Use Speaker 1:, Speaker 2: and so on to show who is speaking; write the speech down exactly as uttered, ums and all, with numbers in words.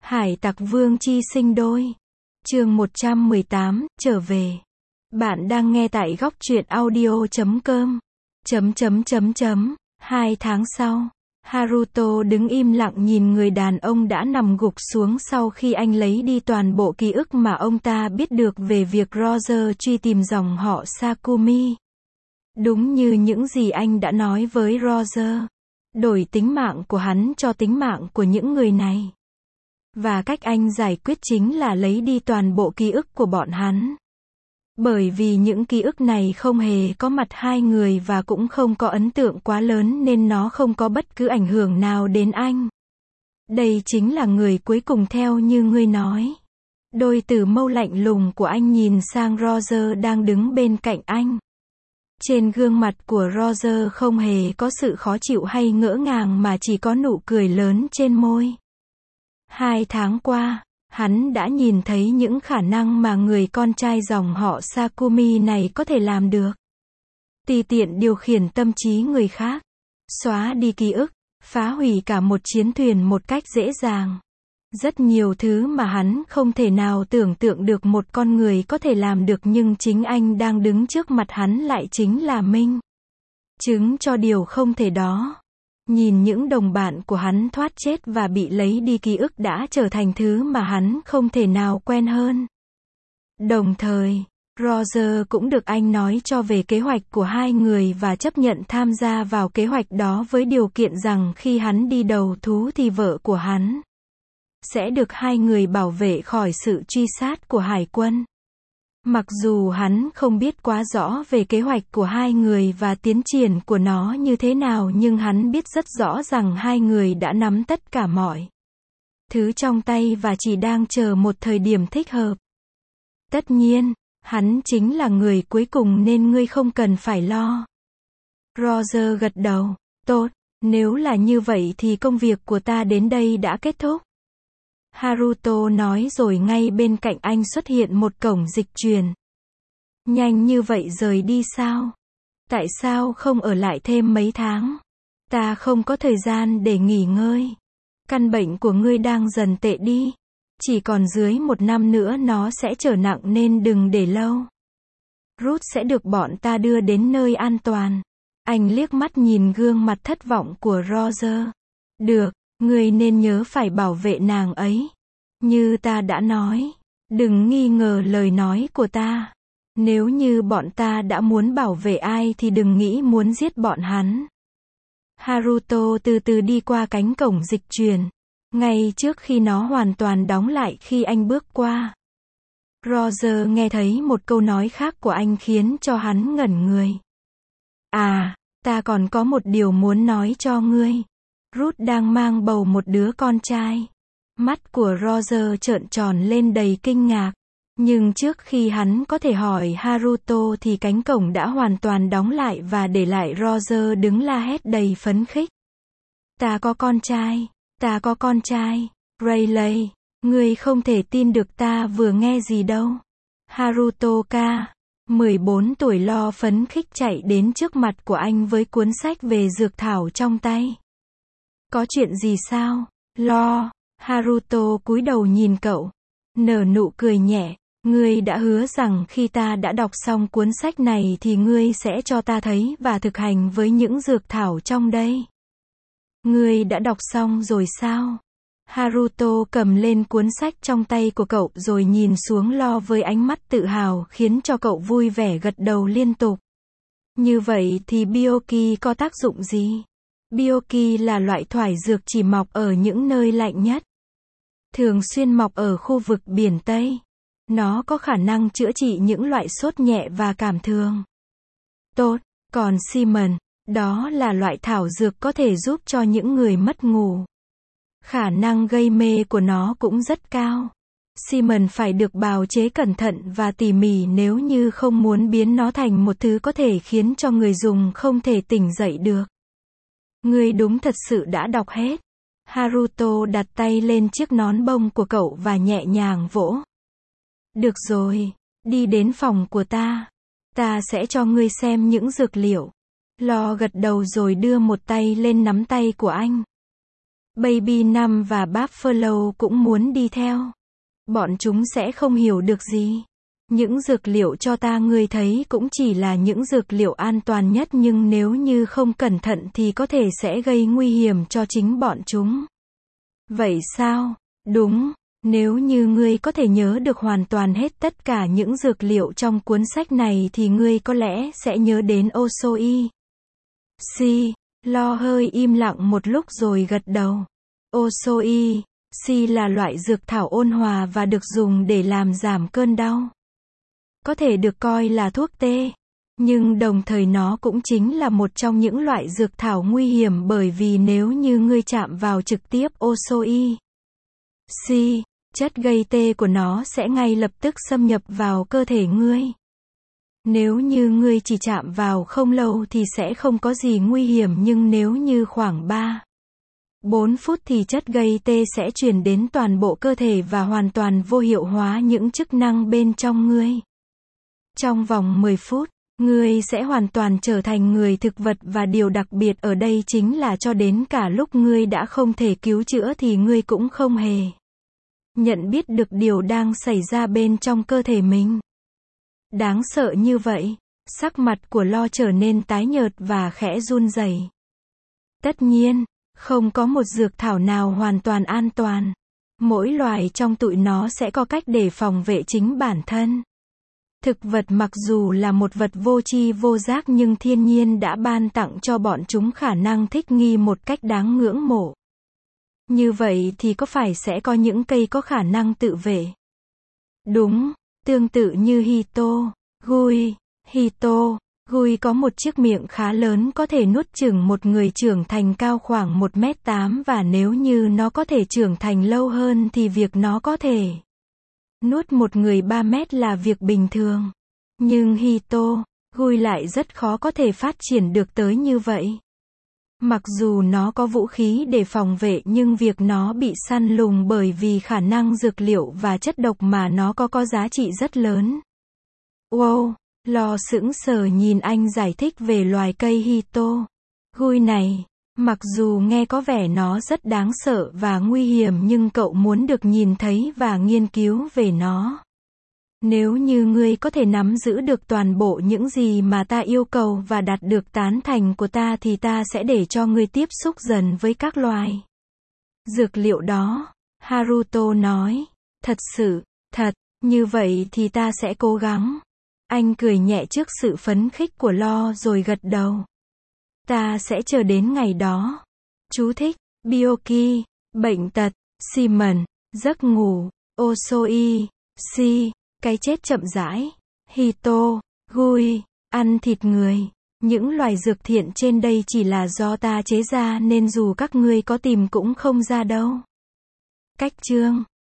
Speaker 1: Hải tặc vương chi sinh đôi. Chương một trăm mười tám, trở về. Bạn đang nghe tại góc truyện audio chấm com. Chấm chấm chấm chấm. Hai tháng sau, Haruto đứng im lặng nhìn người đàn ông đã nằm gục xuống sau khi anh lấy đi toàn bộ ký ức mà ông ta biết được về việc Roger truy tìm dòng họ Sakumi. Đúng như những gì anh đã nói với Roger. Đổi tính mạng của hắn cho tính mạng của những người này. Và cách anh giải quyết chính là lấy đi toàn bộ ký ức của bọn hắn. Bởi vì những ký ức này không hề có mặt hai người và cũng không có ấn tượng quá lớn nên nó không có bất cứ ảnh hưởng nào đến anh. Đây chính là người cuối cùng theo như ngươi nói. Đôi từ mâu lạnh lùng của anh nhìn sang Roger đang đứng bên cạnh anh. Trên gương mặt của Roger không hề có sự khó chịu hay ngỡ ngàng mà chỉ có nụ cười lớn trên môi. Hai tháng qua, hắn đã nhìn thấy những khả năng mà người con trai dòng họ Sakumi này có thể làm được. Tùy tiện điều khiển tâm trí người khác, xóa đi ký ức, phá hủy cả một chiến thuyền một cách dễ dàng. Rất nhiều thứ mà hắn không thể nào tưởng tượng được một con người có thể làm được nhưng chính anh đang đứng trước mặt hắn lại chính là minh chứng cho điều không thể đó. Nhìn những đồng bạn của hắn thoát chết và bị lấy đi ký ức đã trở thành thứ mà hắn không thể nào quen hơn. Đồng thời, Roger cũng được anh nói cho về kế hoạch của hai người và chấp nhận tham gia vào kế hoạch đó với điều kiện rằng khi hắn đi đầu thú thì vợ của hắn sẽ được hai người bảo vệ khỏi sự truy sát của hải quân. Mặc dù hắn không biết quá rõ về kế hoạch của hai người và tiến triển của nó như thế nào nhưng hắn biết rất rõ rằng hai người đã nắm tất cả mọi thứ trong tay và chỉ đang chờ một thời điểm thích hợp. Tất nhiên, hắn chính là người cuối cùng nên ngươi không cần phải lo. Roger gật đầu. Tốt, nếu là như vậy thì công việc của ta đến đây đã kết thúc. Haruto nói rồi ngay bên cạnh anh xuất hiện một cổng dịch truyền. Nhanh như vậy rời đi sao? Tại sao không ở lại thêm mấy tháng? Ta không có thời gian để nghỉ ngơi. Căn bệnh của ngươi đang dần tệ đi. Chỉ còn dưới một năm nữa nó sẽ trở nặng nên đừng để lâu. Ruth sẽ được bọn ta đưa đến nơi an toàn. Anh liếc mắt nhìn gương mặt thất vọng của Roger. Được. Ngươi nên nhớ phải bảo vệ nàng ấy. Như ta đã nói, đừng nghi ngờ lời nói của ta. Nếu như bọn ta đã muốn bảo vệ ai thì đừng nghĩ muốn giết bọn hắn. Haruto từ từ đi qua cánh cổng dịch truyền. Ngay trước khi nó hoàn toàn đóng lại khi anh bước qua. Roger nghe thấy một câu nói khác của anh khiến cho hắn ngẩn người. À, ta còn có một điều muốn nói cho ngươi. Ruth đang mang bầu một đứa con trai. Mắt của Roger trợn tròn lên đầy kinh ngạc. Nhưng trước khi hắn có thể hỏi Haruto thì cánh cổng đã hoàn toàn đóng lại và để lại Roger đứng la hét đầy phấn khích. Ta có con trai, ta có con trai. Rayleigh, ngươi không thể tin được ta vừa nghe gì đâu. Haruto-ka, mười bốn tuổi lo phấn khích chạy đến trước mặt của anh với cuốn sách về dược thảo trong tay. Có chuyện gì sao? Lo. Haruto cúi đầu nhìn cậu. Nở nụ cười nhẹ. Ngươi đã hứa rằng khi ta đã đọc xong cuốn sách này thì ngươi sẽ cho ta thấy và thực hành với những dược thảo trong đây. Ngươi đã đọc xong rồi sao? Haruto cầm lên cuốn sách trong tay của cậu rồi nhìn xuống Lo với ánh mắt tự hào khiến cho cậu vui vẻ gật đầu liên tục. Như vậy thì Byoki có tác dụng gì? Byoki là loại thoải dược chỉ mọc ở những nơi lạnh nhất. Thường xuyên mọc ở khu vực biển Tây. Nó có khả năng chữa trị những loại sốt nhẹ và cảm thường. Tốt, còn Simon, đó là loại thảo dược có thể giúp cho những người mất ngủ. Khả năng gây mê của nó cũng rất cao. Simon phải được bào chế cẩn thận và tỉ mỉ nếu như không muốn biến nó thành một thứ có thể khiến cho người dùng không thể tỉnh dậy được. Ngươi đúng thật sự đã đọc hết. Haruto đặt tay lên chiếc nón bông của cậu và nhẹ nhàng vỗ. Được rồi, đi đến phòng của ta. Ta sẽ cho ngươi xem những dược liệu. Lo gật đầu rồi đưa một tay lên nắm tay của anh. Baby năm và Buffalo cũng muốn đi theo. Bọn chúng sẽ không hiểu được gì. Những dược liệu cho ta ngươi thấy cũng chỉ là những dược liệu an toàn nhất, nhưng nếu như không cẩn thận thì có thể sẽ gây nguy hiểm cho chính bọn chúng. Vậy sao? Đúng, nếu như ngươi có thể nhớ được hoàn toàn hết tất cả những dược liệu trong cuốn sách này thì ngươi có lẽ sẽ nhớ đến Osoi. Si, Lo hơi im lặng một lúc rồi gật đầu. Osoi, Si là loại dược thảo ôn hòa và được dùng để làm giảm cơn đau. Có thể được coi là thuốc tê, nhưng đồng thời nó cũng chính là một trong những loại dược thảo nguy hiểm, bởi vì nếu như ngươi chạm vào trực tiếp Osoi, Si, chất gây tê của nó sẽ ngay lập tức xâm nhập vào cơ thể ngươi. Nếu như ngươi chỉ chạm vào không lâu thì sẽ không có gì nguy hiểm, nhưng nếu như khoảng ba bốn phút thì chất gây tê sẽ truyền đến toàn bộ cơ thể và hoàn toàn vô hiệu hóa những chức năng bên trong ngươi. Trong vòng mười phút, ngươi sẽ hoàn toàn trở thành người thực vật, và điều đặc biệt ở đây chính là cho đến cả lúc ngươi đã không thể cứu chữa thì ngươi cũng không hề nhận biết được điều đang xảy ra bên trong cơ thể mình. Đáng sợ như vậy. Sắc mặt của Lo trở nên tái nhợt và khẽ run rẩy. Tất nhiên, không có một dược thảo nào hoàn toàn an toàn. Mỗi loài trong tụi nó sẽ có cách để phòng vệ chính bản thân. Thực vật mặc dù là một vật vô tri vô giác, nhưng thiên nhiên đã ban tặng cho bọn chúng khả năng thích nghi một cách đáng ngưỡng mộ. Như vậy thì có phải sẽ có những cây có khả năng tự vệ? Đúng, tương tự như Hito, Gui. Hito, Gui có một chiếc miệng khá lớn, có thể nuốt chửng một người trưởng thành cao khoảng một mét tám, và nếu như nó có thể trưởng thành lâu hơn thì việc nó có thể nuốt một người ba mét là việc bình thường. Nhưng Hito, Gui lại rất khó có thể phát triển được tới như vậy. Mặc dù nó có vũ khí để phòng vệ, nhưng việc nó bị săn lùng bởi vì khả năng dược liệu và chất độc mà nó có có giá trị rất lớn. Wow, Lo sững sờ nhìn anh giải thích về loài cây Hito, Gui này. Mặc dù nghe có vẻ nó rất đáng sợ và nguy hiểm, nhưng cậu muốn được nhìn thấy và nghiên cứu về nó. Nếu như ngươi có thể nắm giữ được toàn bộ những gì mà ta yêu cầu và đạt được tán thành của ta thì ta sẽ để cho ngươi tiếp xúc dần với các loài dược liệu đó. Haruto nói. Thật sự, thật, như vậy thì ta sẽ cố gắng. Anh cười nhẹ trước sự phấn khích của Lo rồi gật đầu. Ta sẽ chờ đến ngày đó. Chú thích, Byoki, bệnh tật, Simon, giấc ngủ, Osoi, Si, cái chết chậm rãi, Hito, Gui, ăn thịt người. Những loài dược thiện trên đây chỉ là do ta chế ra nên dù các ngươi có tìm cũng không ra đâu. Cách chương